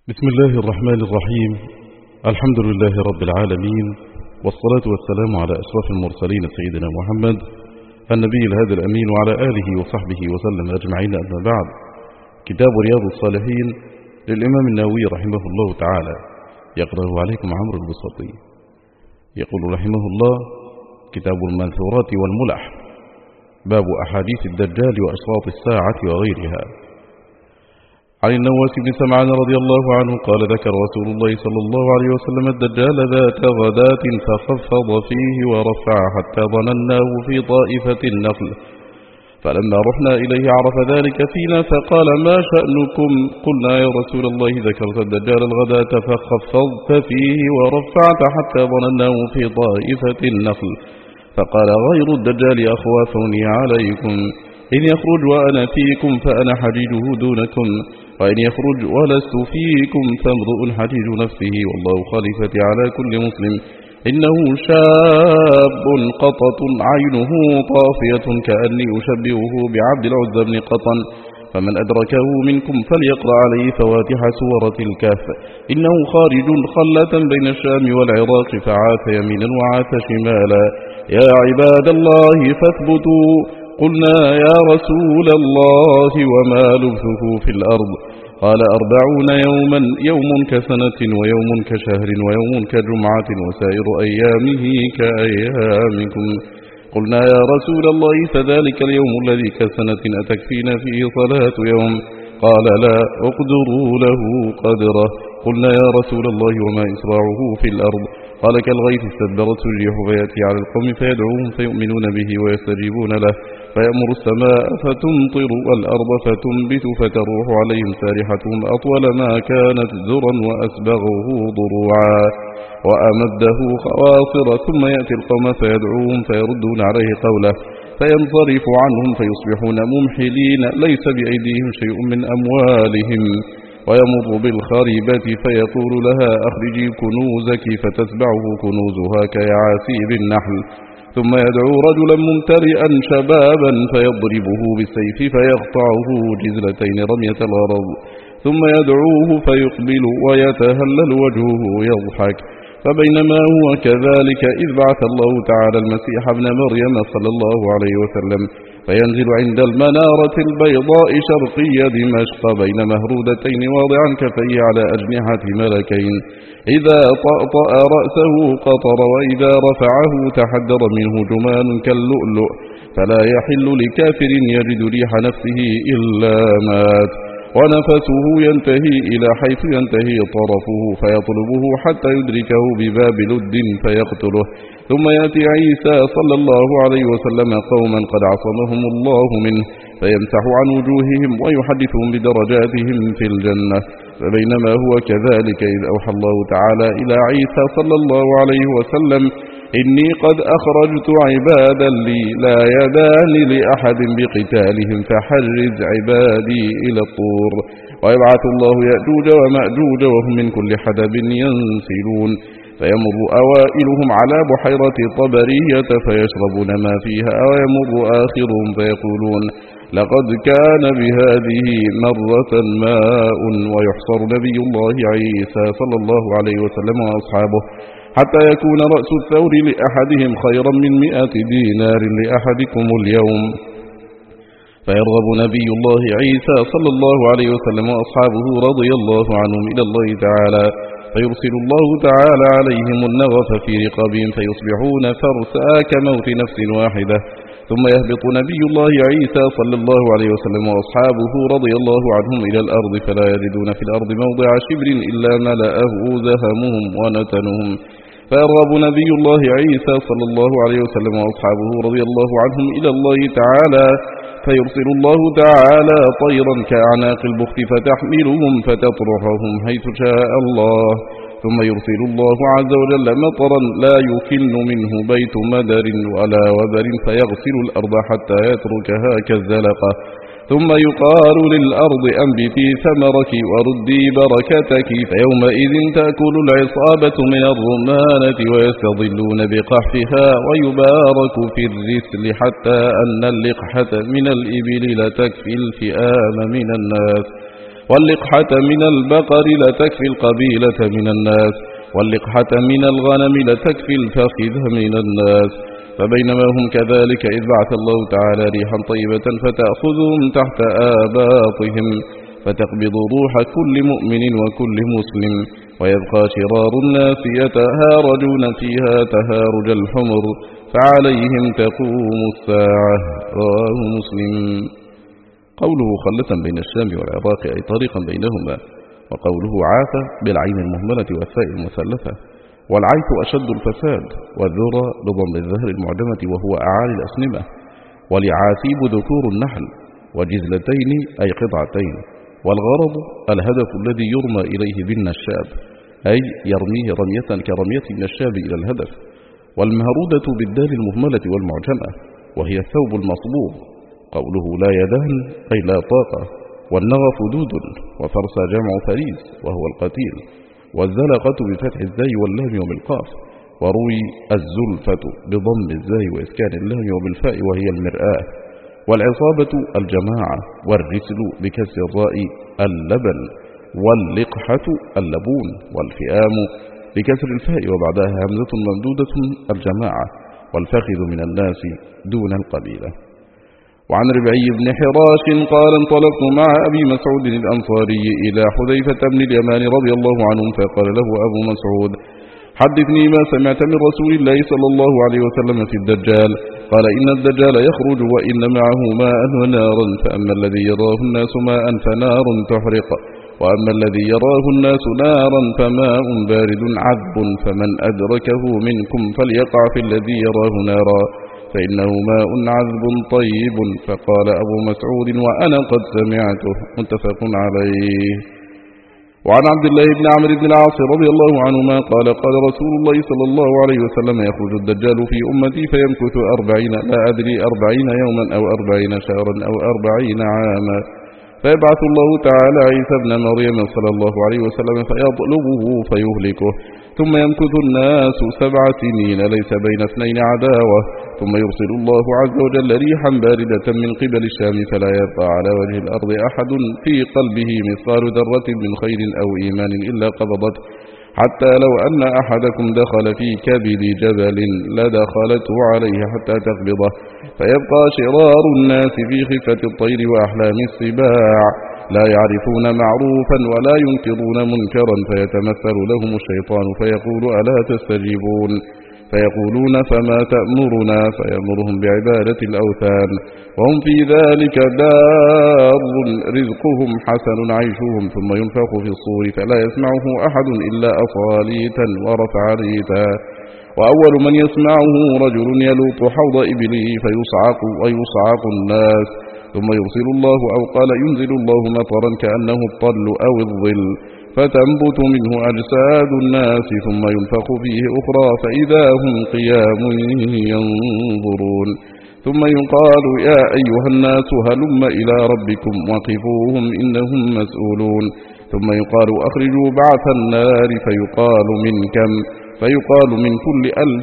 بسم الله الرحمن الرحيم. الحمد لله رب العالمين، والصلاة والسلام على أشرف المرسلين سيدنا محمد النبي الهادي الأمين وعلى آله وصحبه وسلم أجمعين. أما بعد، كتاب رياض الصالحين للإمام النووي رحمه الله تعالى، يقرأه عليكم عمرو البسطي. يقول رحمه الله: كتاب المنثورات والملح، باب أحاديث الدجال وأشراط الساعة وغيرها. عن النواس بن سمعان رضي الله عنه قال: ذكر رسول الله صلى الله عليه وسلم الدجال ذات غداة فخفض فيه ورفع حتى ظنناه في طائفة النخل، فلما رحنا إليه عرف ذلك فينا فقال: ما شأنكم؟ قلنا: يا رسول الله، ذكرت الدجال الغداة فخفضت فيه ورفعت حتى ظنناه في طائفة النخل. فقال: غير الدجال أخوافني عليكم، إن يخرج وأنا فيكم فأنا حجيجه دونكم، وإن يخرج ولست فيكم فامرؤ حجيج نفسه، والله خليفتي على كل مسلم. إنه شاب قطط عينه طافية كأني أشبهه بعبد العزى بن قطن، فمن أدركه منكم فليقرأ عليه فواتح سورة الكهف. إنه خارج خلة بين الشام والعراق، فعاث يمينا وعاث شمالا. يا عباد الله فاثبتوا. قلنا: يا رسول الله، وما لبثه في الأرض؟ قال: 40 يوما، يوم كسنة ويوم كشهر ويوم كجمعة وسائر أيامه كأيامكم. قلنا: يا رسول الله، فذلك اليوم الذي كسنة أتكفينا فيه صلاة يوم؟ قال: لا، اقدروا له قدره. قلنا: يا رسول الله، وما إسراعه في الأرض؟ قال: كالغيث استدبرته الريح فيأتي على القوم فيدعوهم فيؤمنون به ويستجيبون له، فيأمر السماء فتمطر والأرض فتنبت فتروح عليهم سارحتهم أطول ما كانت ذرا وأسبغه ضروعا وأمده خواصر، ثم يأتي القوم فيدعوهم فيردون عليه قوله، فينصرف عنهم فيصبحون ممحلين ليس بأيديهم شيء من أموالهم، ويمر بالخريبة فيقول لها: أخرجي كنوزك، فتتبعه كنوزها كيعاسيب النحل. ثم يدعو رجلا ممتلئا شبابا فيضربه بالسيف فيقطعه جزلتين رمية الغرض، ثم يدعوه فيقبل ويتهلل وجهه يضحك. فبينما هو كذلك إذ بعث الله تعالى المسيح ابن مريم صلى الله عليه وسلم، فينزل عند المنارة البيضاء شرقي دمشق بين مهرودتين واضعا كفيه على أجنحة ملكين، إذا طأطأ رأسه قطر، وإذا رفعه تحدر منه جمان كاللؤلؤ، فلا يحل لكافر يجد ريح نفسه إلا مات، ونفسه ينتهي إلى حيث ينتهي طرفه، فيطلبه حتى يدركه بباب لد فيقتله. ثم يأتي عيسى صلى الله عليه وسلم قوما قد عصمهم الله منه، فيمسح عن وجوههم ويحدثهم بدرجاتهم في الجنة. فبينما هو كذلك إذ أوحى الله تعالى إلى عيسى صلى الله عليه وسلم: إني قد أخرجت عبادا لي لا يدان لأحد بقتالهم، فحرز عبادي إلى الطور. ويبعث الله يأجوج ومأجوج وهم من كل حدب ينسلون، فيمر أوائلهم على بحيرة طبرية فيشربون ما فيها، ويمر آخرهم فيقولون: لقد كان بهذه مرة ماء. ويحصر نبي الله عيسى صلى الله عليه وسلم وأصحابه حتى يكون رأس الثور لأحدهم خيرا من 100 دينار لأحدكم اليوم. فيرغب نبي الله عيسى صلى الله عليه وسلم وأصحابه رضي الله عنهم إلى الله تعالى، فيرسل الله تعالى عليهم النغف في رقابهم فيصبحون فرسا كموت نفس واحدة. ثم يهبط نبي الله عيسى صلى الله عليه وسلم وأصحابه رضي الله عنهم إلى الأرض، فلا يجدون في الأرض موضع شبر إلا ملأه زهمهم ونتنهم. فيرغب نبي الله عيسى صلى الله عليه وسلم وأصحابه رضي الله عنهم إلى الله تعالى، فيرسل الله تعالى طيرا كأعناق البخت فتحملهم فتطرحهم حيث شاء الله. ثم يرسل الله عز وجل مطرا لا يكن منه بيت مدر ولا وبر، فيغسل الأرض حتى يتركها كالزلقة. ثم يقال للأرض: أنبتي ثمرك وردي بركتك، فيومئذ تأكل العصابة من الرمانة ويستظلون بقحفها، ويبارك في الرسل حتى أن اللقحة من الإبل لتكفي الفئام من الناس. واللقحة من البقر لتكفي القبيلة من الناس، واللقحة من الغنم لتكفي الفخذ من الناس. فبينما هم كذلك إذ بعث الله تعالى ريحا طيبة فتأخذهم تحت آباطهم فتقبض روح كل مؤمن وكل مسلم، ويبقى شرار الناس يتهارجون فيها تهارج الحمر، فعليهم تقوم الساعة. رواه مسلم. قوله خلة بين الشام والعراق أي طريقا بينهما، وقوله عاث بالعين المهملة والثاء المثلثة، والعيث أشد الفساد، والذرى بضم الظهر المعجمة وهو أعالي الأسنمة، والعاثيب ذكور النحل، وجزلتين أي قطعتين، والغرض الهدف الذي يرمى إليه بالنشاب أي يرميه رمية كرمية النشاب إلى الهدف، والمهرودة بالدال المهملة والمعجمة وهي الثوب المصبوغ. قوله لا يدان أي لا طاقة، والنغف دود، وفرس جمع فريس وهو القتيل، والزلقة بفتح الزاي واللام وبالقاف، وروي الزلفة بضم الزاي وإسكان اللام وبالفاء وهي المرآة، والعصابة الجماعة، والرسل بكسر الراء اللبن، واللقحة اللبون، والفئام بكسر الفاء وبعدها همزة ممدودة الجماعة، والفخذ من الناس دون القبيلة. وعن ربعي بن حراش قال انطلقت مع أبي مسعود الأنصاري إلى حذيفة بن اليمان رضي الله عنه، فقال له أبو مسعود حدثني ما سمعت من رسول الله صلى الله عليه وسلم في الدجال. قال إن الدجال يخرج وإن معه ماء ونارا، فأما الذي يراه الناس ماء فنار تحرق، وأما الذي يراه الناس نارا فماء بارد عذب، فمن أدركه منكم فليقع في الذي يراه نارا فإنه ماء عذب طيب. فقال أبو مسعود وأنا قد سمعته. متفق عليه. وعن عبد الله بن عمرو بن العاص رضي الله عنهما قال قال رسول الله صلى الله عليه وسلم يخرج الدجال في أمتي فيمكث 40 لا أدري 40 يوما أو 40 شهرا أو 40 عاما، فيبعث الله تعالى عيسى ابن مريم صلى الله عليه وسلم فيطلبه فيهلكه، ثم يمكث الناس 7 سنين ليس بين اثنين عداوة، ثم يرسل الله عز وجل ريحا باردة من قبل الشام فلا يبقى على وجه الأرض أحد في قلبه مثقال ذرة من خير أو إيمان إلا قبضته، حتى لو أن أحدكم دخل في كبد جبل لدخلته عليه حتى تقبضه، فيبقى شرار الناس في خفة الطير وأحلام السباع لا يعرفون معروفا ولا ينكرون منكرا، فيتمثل لهم الشيطان فيقول ألا تستجيبون، فيقولون فما تأمرنا، فيأمرهم بعبادة الأوثان، وهم في ذلك دار رزقهم حسن عيشهم، ثم ينفخ في الصور فلا يسمعه أحد إلا أصاليتا ورفعريتا، وأول من يسمعه رجل يلوط حوض إبله فيصعق ويصعق الناس، ثم يرسل الله أو قال ينزل الله مطرا كأنه الطل أو الظل، فتنبت منه أجساد الناس، ثم ينفخ فيه أخرى فإذا هم قيام ينظرون، ثم يقال يا أيها الناس هلم إلى ربكم وقفوهم إنهم مسؤولون، ثم يقال أخرجوا بعث النار فيقال من كم، فيقال من كل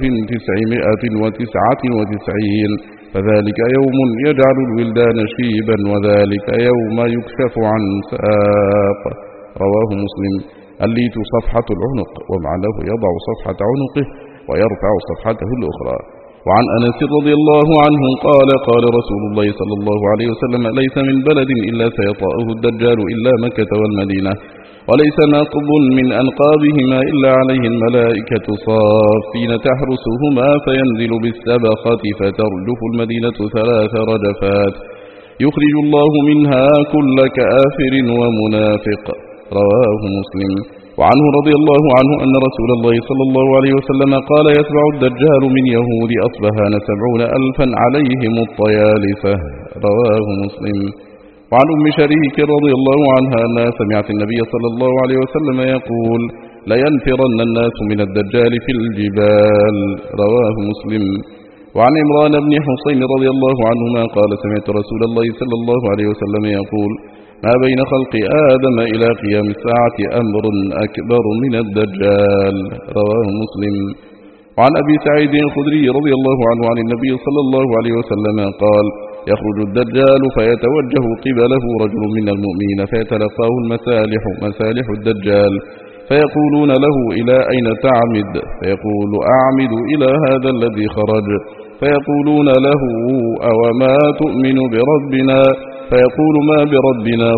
1999، فذلك يوم يجعل الولدان شيبا، وذلك يوم يكشف عن ساق. رواه مسلم. الليت صفحة العنق، ومعناه يضع صفحة عنقه ويرفع صفحته الأخرى. وعن أنس رضي الله عنه قال قال رسول الله صلى الله عليه وسلم ليس من بلد إلا سيطأه الدجال إلا مكة والمدينة، وليس نقب من أنقابهما إلا عليه الملائكة صافين تحرسهما، فينزل بالسبخة فترجف المدينة 3 رجفات، يخرج الله منها كل كافر ومنافق. رواه مسلم. وعنه رضي الله عنه أن رسول الله صلى الله عليه وسلم قال يتبع الدجال من يهود أصبهان 70,000 عليهم الطيالسة. رواه مسلم. وعن أم شريك رضي الله عنها أنها سمعت النبي صلى الله عليه وسلم يقول لينفرن الناس من الدجال في الجبال. رواه مسلم. وعن عمران بن حصين رضي الله عنهما قال سمعت رسول الله صلى الله عليه وسلم يقول ما بين خلق آدم إلى قيام الساعة أمر أكبر من الدجال. رواه مسلم. وعن أبي سعيد الخدري رضي الله عنه عن النبي صلى الله عليه وسلم قال يخرج الدجال فيتوجه قبله رجل من المؤمنين فيتلقاه مسالح الدجال فيقولون له إلى أين تعمد؟ فيقول أعمد إلى هذا الذي خرج. فيقولون له أوما تؤمن بربنا؟ فيقول ما بربنا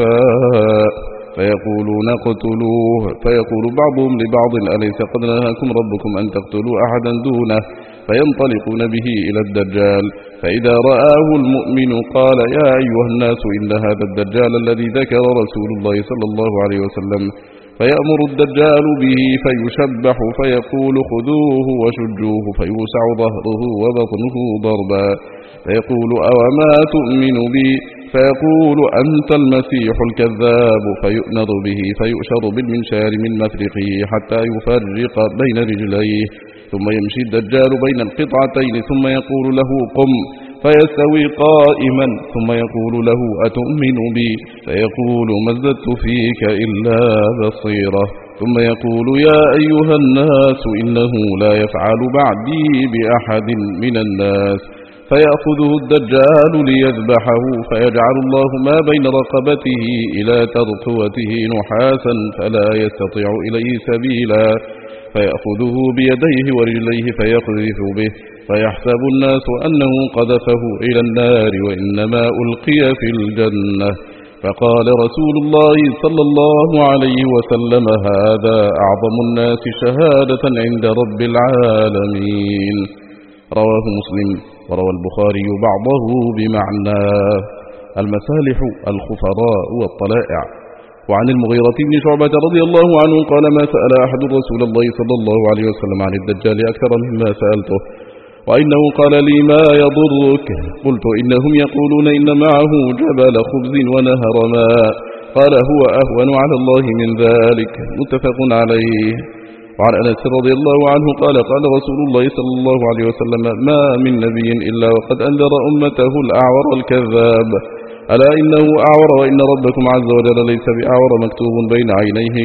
خفاء. فيقولون اقتلوه. فيقول بعضهم لبعض أليس قد نهاكم ربكم أن تقتلوا أحدا دونه؟ فينطلقون به إلى الدجال فإذا رآه المؤمن قال يا أيها الناس إن هذا الدجال الذي ذكر رسول الله صلى الله عليه وسلم. فيأمر الدجال به فيشبح فيقول خذوه وشجوه فيوسع ظهره وبطنه ضربا. فيقول أوما تؤمن بي؟ فيقول أنت المسيح الكذاب. فيؤنض به فيؤشر بالمنشار من مفرقه حتى يفرق بين رجليه ثم يمشي الدجال بين القطعتين ثم يقول له قم فيستوي قائما ثم يقول له أتؤمن بي؟ فيقول ما ازددت فيك إلا بصيرة. ثم يقول يا أيها الناس إنه لا يفعل بعدي بأحد من الناس. فيأخذه الدجال ليذبحه فيجعل الله ما بين رقبته إلى ترقوته نحاسا فلا يستطيع إليه سبيلا. فيأخذه بيديه ورجليه فيقذف به فيحسب الناس أنه قذفه إلى النار وإنما ألقي في الجنة. فقال رسول الله صلى الله عليه وسلم هذا أعظم الناس شهادة عند رب العالمين. رواه مسلم وروى البخاري بعضه بمعناه. المسالح الخفراء والطلائع. وعن المغيرة بن شعبة رضي الله عنه قال ما سأل أحد رسول الله صلى الله عليه وسلم عن الدجال أكثر مما سألته وإنه قال لي ما يضرك؟ قلت إنهم يقولون إن معه جبل خبز ونهر ماء. قال هو أهون على الله من ذلك. متفق عليه. وعن أنس رضي الله عنه قال قال رسول الله صلى الله عليه وسلم ما من نبي إلا وقد أنذر أمته الأعور الكذاب ألا إنه أعور وإن ربكم عز وجل ليس بأعور مكتوب بين عينيه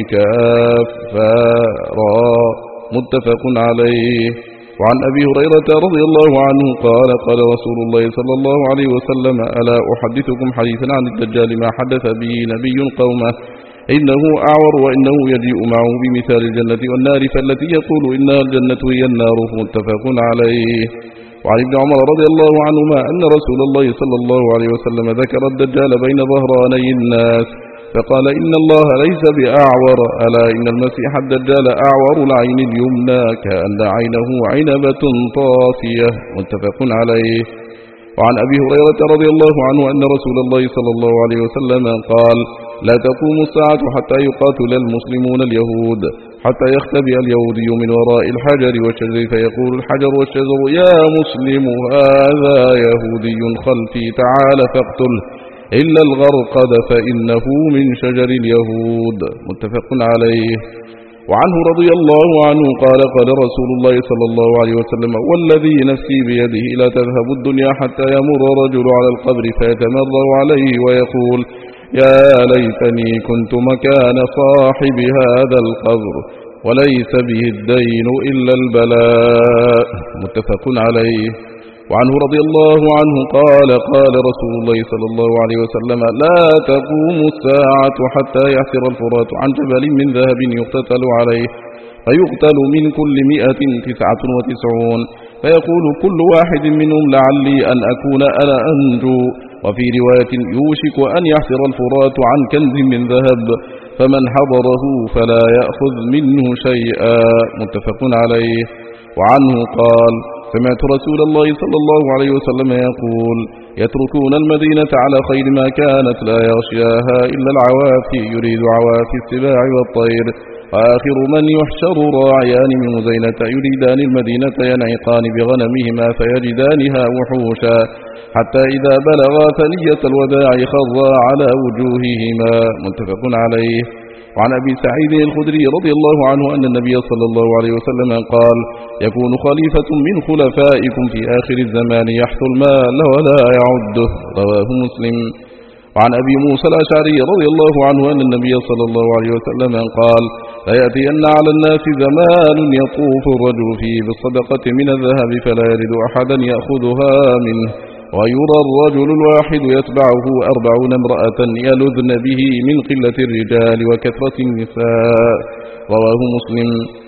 كافرا. متفق عليه. وعن أبي هريرة رضي الله عنه قال قال رسول الله صلى الله عليه وسلم ألا أحدثكم حديثا عن الدجال ما حدث به نبي قومه إنه أعور وإنه يجيء معه بمثال الجنة والنار فالتي يقول إنها الجنة هي النار. متفق عليه. وعن ابن عمر رضي الله عنهما أن رسول الله صلى الله عليه وسلم ذكر الدجال بين ظهراني الناس فقال إن الله ليس بأعور ألا إن المسيح الدجال أعور العين اليمنى كأن عينه عنبة طافية. متفق عليه. وعن أبي هريرة رضي الله عنه أن رسول الله صلى الله عليه وسلم قال لا تقوم الساعة حتى يقاتل المسلمون اليهود حتى يختبئ اليهودي من وراء الحجر والشجر فيقول الحجر والشجر يا مسلم هذا يهودي خلفي تعال فاقتله إلا الغرقد فإنه من شجر اليهود. متفق عليه. وعنه رضي الله عنه قال قال رسول الله صلى الله عليه وسلم والذي نفسي بيده لا تذهب الدنيا حتى يمر رجل على القبر فيتمرغ عليه ويقول يا ليتني كنت مكان صاحب هذا القبر وليس به الدين إلا البلاء. متفق عليه. وعنه رضي الله عنه قال قال رسول الله صلى الله عليه وسلم لا تقوم الساعة حتى يحسر الفرات عن جبل من ذهب يقتتل عليه فيقتل من كل 199 فيقول كل واحد منهم لعلي أن أكون أنا أنجو. وفي رواية يوشك أن يحسر الفرات عن كنز من ذهب فمن حضره فلا يأخذ منه شيئا. متفق عليه. وعنه قال سمعت رسول الله صلى الله عليه وسلم يقول يتركون المدينة على خير ما كانت لا يغشياها إلا العوافي يريد عوافي السباع والطير وآخر من يحشر راعيان من مزينة يريدان المدينة ينعقان بغنمهما فيجدانها وحوشا حتى إذا بلغا ثنية الوداع خضا على وجوههما. متفق عليه. وعن أبي سعيد الخدري رضي الله عنه أن النبي صلى الله عليه وسلم قال يكون خليفة من خلفائكم في آخر الزمان يحث المال ولا يعده. رواه مسلم. وعن أبي موسى الأشعري رضي الله عنه أن النبي صلى الله عليه وسلم قال لا يأتين على الناس زمان يطوف الرجل فيه بالصدقة من الذهب فلا يجد أحدا يأخذها منه ويرى الرجل الواحد يتبعه 40 امرأة يلذن به من قلة الرجال وكثرة النساء. رواه مسلم.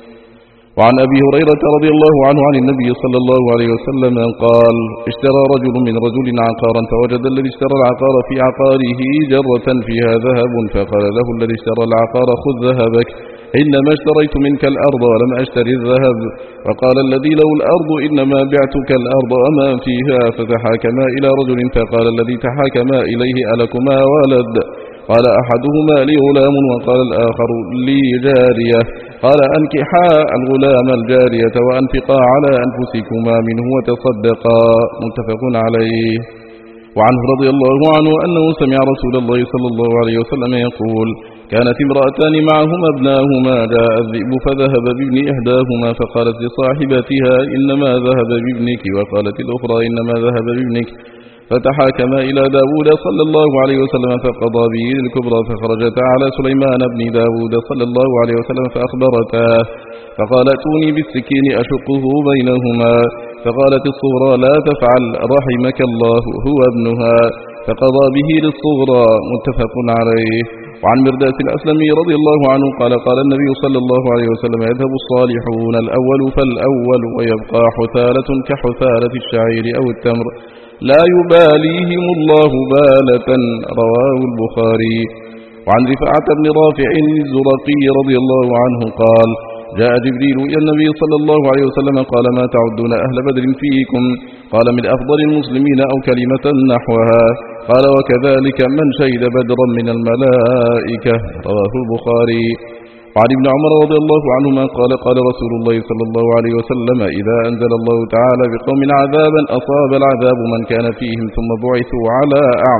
وعن أبي هريرة رضي الله عنه عن النبي صلى الله عليه وسلم قال: اشترى رجل من رجل عقارا فوجد الذي اشترى العقار في عقاره جرة فيها ذهب، فقال له الذي اشترى العقار: خذ ذهبك، إنما اشتريت منك الأرض ولم أشتري الذهب. وقال الذي له الأرض: إنما بعتك الأرض وما فيها. فتحاكما إلى رجل فقال الذي تحاكما إليه: ألكما ولد؟ قال أحدهما: لي غلام، وقال الآخر: لي جارية. قال أنكحا الغلام الجارية وأنفقا على أنفسكما منه وتصدقا. متفق عليه. وعنه رضي الله عنه أنه سمع رسول الله صلى الله عليه وسلم يقول: كانت امرأتان معهما ابناهما، جاء الذئب فذهب بابن إحداهما فقالت لصاحبتها: إنما ذهب بابنك، وقالت الأخرى: إنما ذهب بابنك. فتحاكما إلى داود صلى الله عليه وسلم فقضى به الكبرى، فخرجتا على سليمان بن داود صلى الله عليه وسلم فأخبرتاه، فقال: ائتوني بالسكين أشقه بينهما. فقالت الصغرى: لا تفعل، رحمك الله، هو ابنها. فقضى به للصغرى. متفق عليه. وعن مرداس الأسلمي رضي الله عنه قال: قال النبي صلى الله عليه وسلم: يذهب الصالحون الأول فالأول، ويبقى حثالة كحثالة الشعير أو التمر، لا يباليهم الله بالة. رواه البخاري. وعن رفاعة بن رافع الزرقي رضي الله عنه قال: جاء جبريل إلى النبي صلى الله عليه وسلم قال: ما تعدون أهل بدر فيكم؟ قال: من أفضل المسلمين أو كلمة نحوها. قال: وكذلك من شهد بدرا من الملائكة. رواه البخاري. وعن ابن عمر رضي الله عنهما قال: قال رسول الله صلى الله عليه وسلم: إذا أنزل الله تعالى بقوم عذابا أصاب العذاب من كان فيهم ثم بعثوا على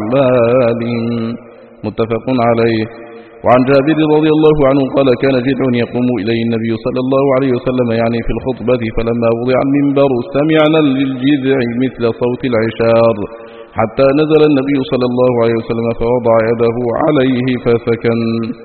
أعمالهم. متفق عليه. وعن جابر رضي الله عنه قال: كان جذع يقوم إليه النبي صلى الله عليه وسلم يعني في الخطبة، فلما وضع المنبر سمعنا للجذع مثل صوت العشار، حتى نزل النبي صلى الله عليه وسلم فوضع يده عليه فسكن.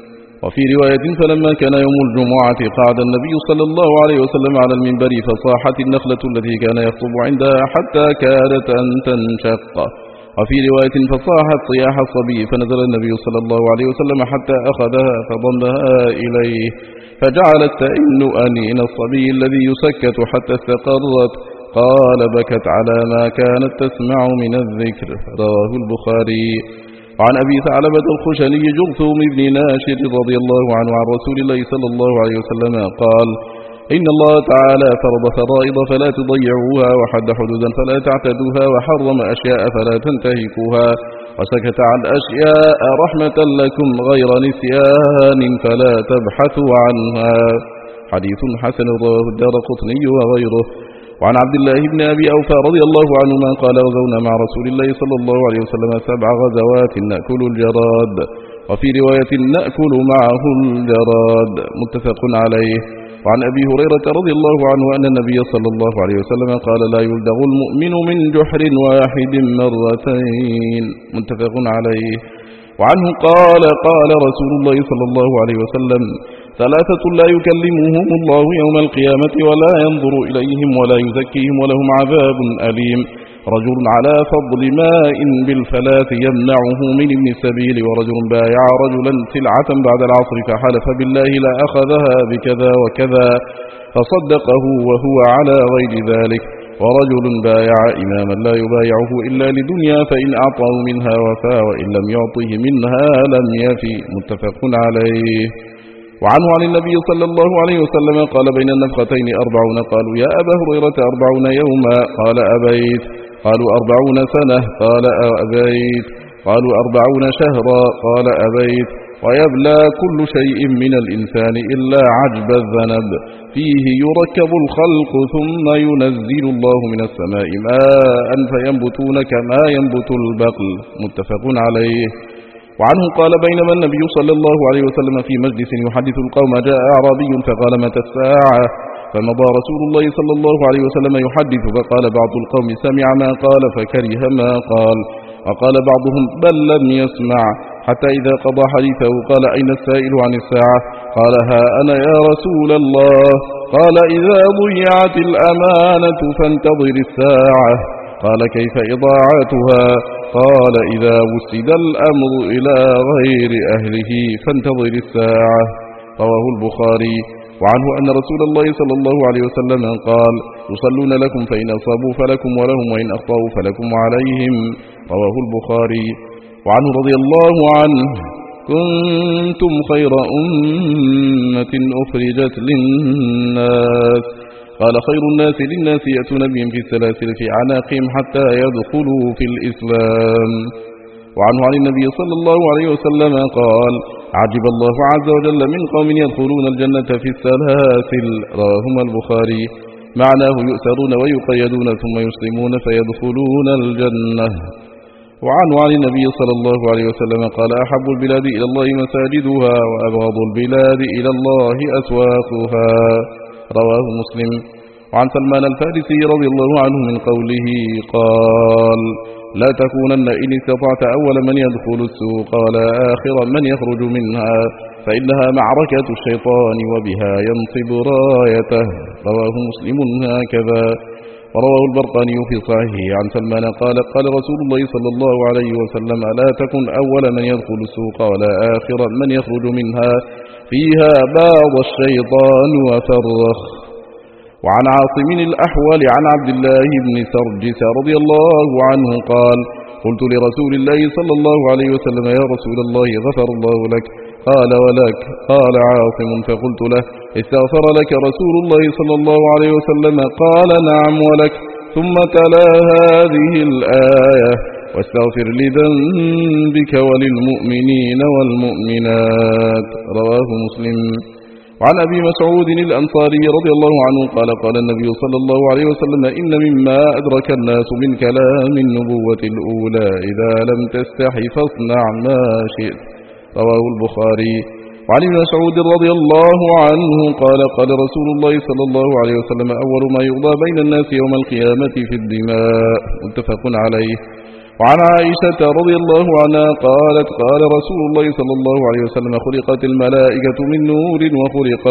وفي رواية: فلما كان يوم الجمعة قعد النبي صلى الله عليه وسلم على المنبر، فصاحت النخلة التي كان يخطب عندها حتى كادت أن تنشق. وفي رواية: فصاحت صياح الصبي، فنزل النبي صلى الله عليه وسلم حتى أخذها فضمها إليه، فجعلت تئن أنين الصبي الذي يسكت حتى استقرت. قال: بكت على ما كانت تسمع من الذكر. رواه البخاري. وعن أبي ثعلبة الخشني جرثوم بن ناشر رضي الله عنه عن رسول الله صلى الله عليه وسلم قال: إن الله تعالى فرض فرائض فلا تضيعوها، وحد حدودا فلا تعتدوها، وحرم أشياء فلا تنتهكوها، وسكت عن أشياء رحمة لكم غير نسيان فلا تبحثوا عنها. حديث حسن رواه الدارقطني وغيره. وعن عبد الله بن أبي أوفى رضي الله عنهما قال: غزونا مع رسول الله صلى الله عليه وسلم 7 غزوات نأكل الجراد، وفي رواية: نأكل معه الجراد. متفق عليه. وعن أبي هريرة رضي الله عنه أن النبي صلى الله عليه وسلم قال: لا يلدغ المؤمن من جحر واحد مرتين. متفق عليه. وعنه قال: قال رسول الله صلى الله عليه وسلم: 3 لا يكلمهم الله يوم القيامة ولا ينظر إليهم ولا يزكيهم ولهم عذاب أليم: رجل على فضل ماء بالفلاة يمنعه من ابن السبيل، ورجل بايع رجلا سلعة بعد العصر فحلف بالله لا أخذها بكذا وكذا فصدقه وهو على غير ذلك، ورجل بايع إماما لا يبايعه إلا لدنيا فإن أعطاه منها وفى، وإن لم يعطه منها لم يفي. متفق عليه. وعنه عن النبي صلى الله عليه وسلم قال: بين النفختين 40. قالوا: يا أبا هريرة 40 يوما؟ قال: أبيت. قالوا: 40 سنة؟ قال: أبيت. قالوا: 40 شهرا؟ قال: أبيت. ويبلى كل شيء من الإنسان إلا عجب الذنب، فيه يركب الخلق ثم ينزل الله من السماء ماء فينبتون كما ينبت البقل. متفق عليه. وعنه قال: بينما النبي صلى الله عليه وسلم في مجلس يحدث القوم جاء أعرابي فقال: متى الساعة؟ فمضى رسول الله صلى الله عليه وسلم يحدث، فقال بعض القوم: سمع ما قال فكره ما قال، وقال بعضهم: بل لم يسمع، حتى إذا قضى حديثه قال: أين السائل عن الساعة؟ قال: ها أنا يا رسول الله. قال: إذا ضيعت الأمانة فانتظر الساعة. قال كيف إضاعتها؟ قال إذا وسد الأمر إلى غير أهله فانتظر الساعة. رواه البخاري. وعنه أن رسول الله صلى الله عليه وسلم قال يصلون لكم فإن أصابوا فلكم ولهم وإن أخطأوا فلكم وعليهم. رواه البخاري. وعنه رضي الله عنه كنتم خير أمة أخرجت للناس قال خير الناس للناس يأتون بهم في السلاسل في أعناقهم حتى يدخلوا في الإسلام. وعنه عن النبي صلى الله عليه وسلم قال عجب الله عز وجل من قوم يدخلون الجنة في السلاسل. رواهما البخاري. معناه يؤسرون ويقيدون ثم يسلمون فيدخلون الجنة. وعنه عن النبي صلى الله عليه وسلم قال أحب البلاد إلى الله مساجدها وأبغض البلاد إلى الله أسواقها. رواه مسلم. وعن سلمان الفارسي رضي الله عنه من قوله قال لا تكونن إن استطعت أول من يدخل السوق ولا آخر من يخرج منها فإنها معركة الشيطان وبها ينصب رايته. رواه مسلم هكذا. ورواه البرقاني في صحيحه عن سلمان قال قال رسول الله صلى الله عليه وسلم لا تكن أول من يدخل السوق ولا آخر من يخرج منها فيها باض الشيطان وفرخ. وعن عاصم الأحول عن عبد الله بن سرجس رضي الله عنه قال قلت لرسول الله صلى الله عليه وسلم يا رسول الله غفر الله لك قال ولك؟ قال عاصم فقلت له استغفر لك رسول الله صلى الله عليه وسلم قال نعم ولك ثم تلا هذه الآية واستغفر لذنبك وللمؤمنين والمؤمنات. رواه مسلم. وعن أبي مسعود الأنصاري رضي الله عنه قال قال النبي صلى الله عليه وسلم إن مما أدرك الناس من كلام النبوة الأولى إذا لم تستحي فاصنع ما شئت. رواه البخاري. وعن ابن مسعود رضي الله عنه قال قال رسول الله صلى الله عليه وسلم أول ما يقضى بين الناس يوم القيامة في الدماء. متفق عليه. وعن عائشة رضي الله عنها قالت قال رسول الله صلى الله عليه وسلم خلقت الملائكة من نور وخلق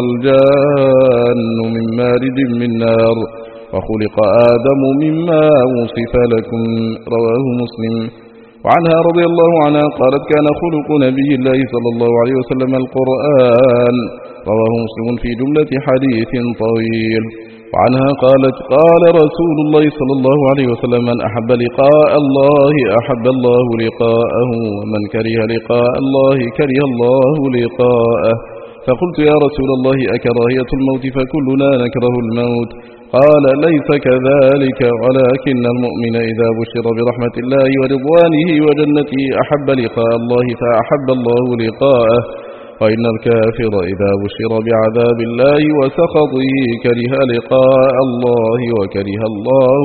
الجان من مارج من نار وخلق آدم مما وصف لكم. رواه مسلم. وعنها رضي الله عنها قالت كان خلق نبي الله صلى الله عليه وسلم القرآن. رواه مسلم في جملة حديث طويل. وعنها قالت قال رسول الله صلى الله عليه وسلم من أحب لقاء الله أحب الله لقاءه ومن كره لقاء الله كره الله لقاءه. فقلت يا رسول الله أكراهية الموت فكلنا نكره الموت؟ قال ليس كذلك ولكن المؤمن إذا بشر برحمة الله ورضوانه وجنته أحب لقاء الله فأحب الله لقاءه وإن الكافر إذا بشر بعذاب الله وسخطه كره لقاء الله وكره الله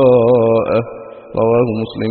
لقاءه. رواه مسلم.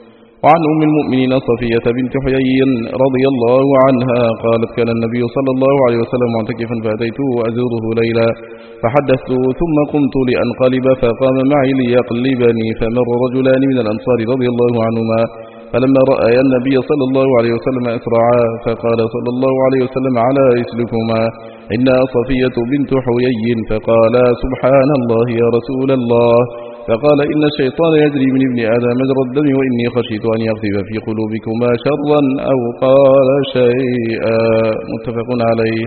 وعن أم المؤمنين صفية بنت حيي رضي الله عنها قالت كان النبي صلى الله عليه وسلم معتكفا فأتيته أزوره ليلا فحدثته ثم قمت لأنقلب فقام معي ليقلبني فمر رجلان من الأنصار رضي الله عنهما فلما رأى النبي صلى الله عليه وسلم أسرعا فقال صلى الله عليه وسلم على رسلكما إنها صفية بنت حيي فقال سبحان الله يا رسول الله فقال إن الشيطان يجري من ابن آدم مجرى الدم وإني خشيت أن يغذب في قلوبكما شرا أو قال شيئا. متفق عليه.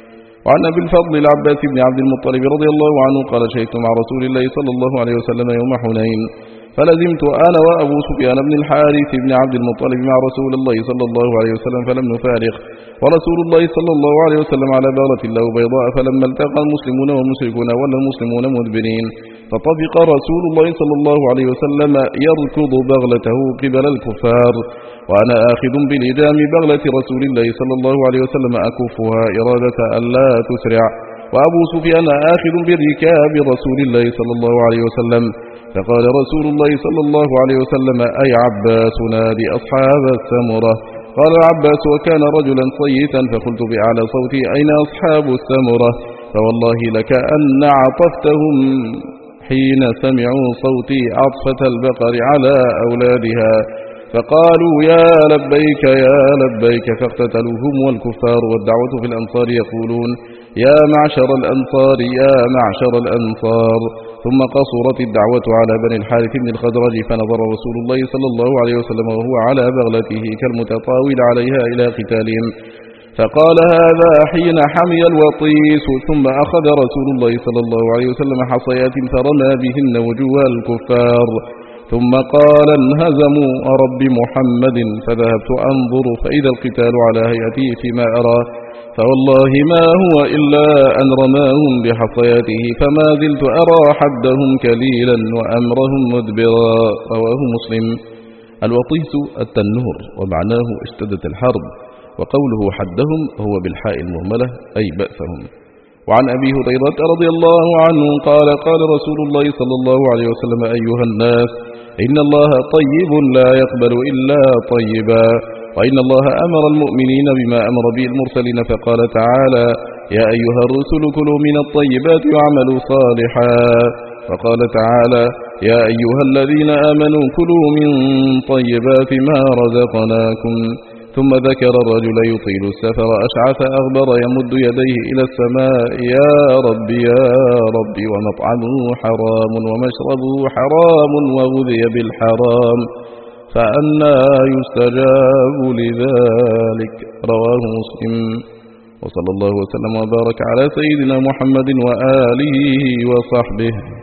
وعن أبي الفضل العباس بن عبد المطلب رضي الله عنه قال شهدت مع رسول الله صلى الله عليه وسلم يوم حنين فلزمت أنا وأبو سفيان بن الحارث بن عبد المطلب مع رسول الله صلى الله عليه وسلم فلم نفارق ورسول الله صلى الله عليه وسلم على بارة له بيضاء فلما التقى المسلمون والمشركون ولا المسلمون مدبرين فطفق رسول الله صلى الله عليه وسلم يركض بغلته قبل الكفار وأنا آخذ بلجام بغلة رسول الله صلى الله عليه وسلم أكفها إرادة أن لا تسرع وأبو سفيان آخذ بركاب رسول الله صلى الله عليه وسلم فقال رسول الله صلى الله عليه وسلم أي عباس نادي أصحاب السمرة قال العباس وكان رجلا صيتا فقلت بأعلى صوتي أين أصحاب السمرة فوالله لك أن عطفتهم حين سمعوا صوتي عطفة البقر على أولادها فقالوا يا لبيك يا لبيك فاقتتلوهم والكفار والدعوة في الأنصار يقولون يا معشر الأنصار يا معشر الأنصار. ثم قصرت الدعوة على بني الحارث بن الخزرج، فنظر رسول الله صلى الله عليه وسلم وهو على بغلته كالمتطاول عليها إلى قتالهم، فقال هذا حين حمي الوطيس. ثم أخذ رسول الله صلى الله عليه وسلم حصيات فرمى بهن وجوه الكفار، ثم قال انهزموا رب محمد. فذهبت أنظر فإذا القتال على هيئته فيما أرى، فوالله ما هو إلا أن رماهم بحصياته، فما زلت أرى حدهم كليلا وأمرهم مدبرا. رواه مسلم. الوطيس التنور، ومعناه اشتدت الحرب، وقوله حدهم هو بالحاء المهملة أي بأسهم. وعن أبي هريرة رضي الله عنه قال قال رسول الله صلى الله عليه وسلم أيها الناس إن الله طيب لا يقبل إلا طيبا، وإن الله أمر المؤمنين بما أمر به المرسلين، فقال تعالى يا أيها الرسل كلوا من الطيبات واعملوا صالحا، وقال تعالى يا أيها الذين آمنوا كلوا من طيبات ما رزقناكم. ثم ذكر الرجل يطيل السفر أشعث أغبر يمد يديه إلى السماء يا رب يا رب، ومطعمه حرام ومشربه حرام وغذي بالحرام، فأنى يستجاب لذلك. رواه مسلم. وصلى الله وسلم وبارك على سيدنا محمد وآله وصحبه.